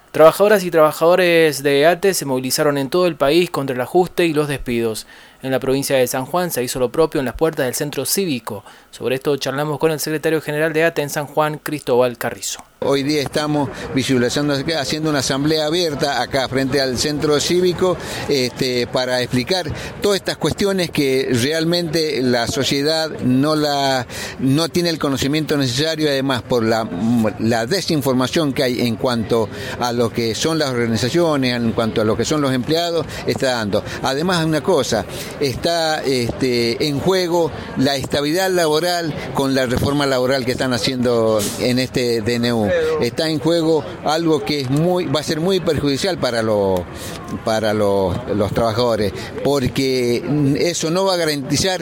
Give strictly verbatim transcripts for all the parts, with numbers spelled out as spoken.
Trabajadoras y trabajadores de ATE se movilizaron en todo el país contra el ajuste y los despidos. En la provincia de San Juan se hizo lo propio en las puertas del centro cívico. Sobre esto charlamos con el secretario general de ATE en San Juan, Cristóbal Carrizo. Hoy día estamos visualizando, haciendo una asamblea abierta acá frente al centro cívico este, para explicar todas estas cuestiones que realmente la sociedad no la no tiene el conocimiento necesario, además por la, la desinformación que hay en cuanto a lo que son las organizaciones, en cuanto a lo que son los empleados, está dando. Además, una cosa, está este, en juego la estabilidad laboral con la reforma laboral que están haciendo en este D N U. Está en juego algo que es muy va a ser muy perjudicial para los para los, los trabajadores, porque eso no va a garantizar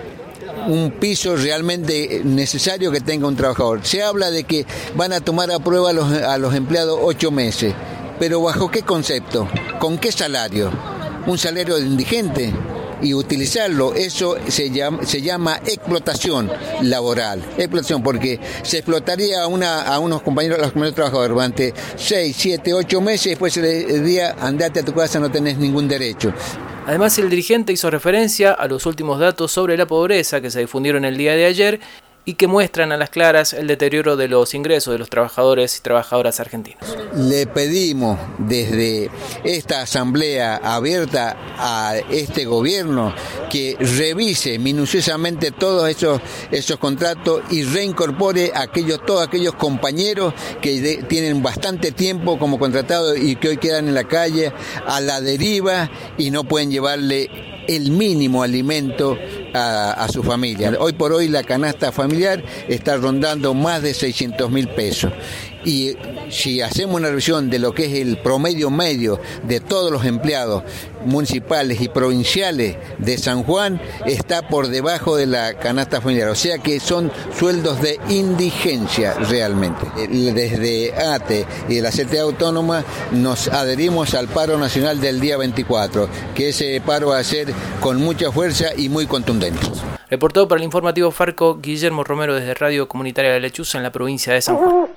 un piso realmente necesario que tenga un trabajador. Se habla de que van a tomar a prueba a los, a los empleados ocho meses, pero ¿bajo qué concepto? ¿Con qué salario? ¿Un salario de indigente? Y utilizarlo, eso se llama, se llama explotación laboral, explotación, porque se explotaría a, una, a unos compañeros, a los compañeros trabajadores durante seis, siete, ocho meses, y después se les diría, andate a tu casa, no tenés ningún derecho. Además, el dirigente hizo referencia a los últimos datos sobre la pobreza que se difundieron el día de ayer y que muestran a las claras el deterioro de los ingresos de los trabajadores y trabajadoras argentinos. Le pedimos desde esta asamblea abierta a este gobierno que revise minuciosamente todos esos, esos contratos y reincorpore a aquellos, todos aquellos compañeros que de, tienen bastante tiempo como contratados y que hoy quedan en la calle a la deriva y no pueden llevarle el mínimo alimento a, a su familia. Hoy por hoy la canasta familiar está rondando más de seiscientos mil pesos. Y si hacemos una revisión de lo que es el promedio medio de todos los empleados municipales y provinciales de San Juan, está por debajo de la canasta familiar. O sea que son sueldos de indigencia realmente. Desde ATE y de la C T A Autónoma nos adherimos al paro nacional del día veinticuatro, que ese paro va a ser con mucha fuerza y muy contundente. Reportó para el informativo Farco Guillermo Romero desde Radio Comunitaria de Lechuza en la provincia de San Juan.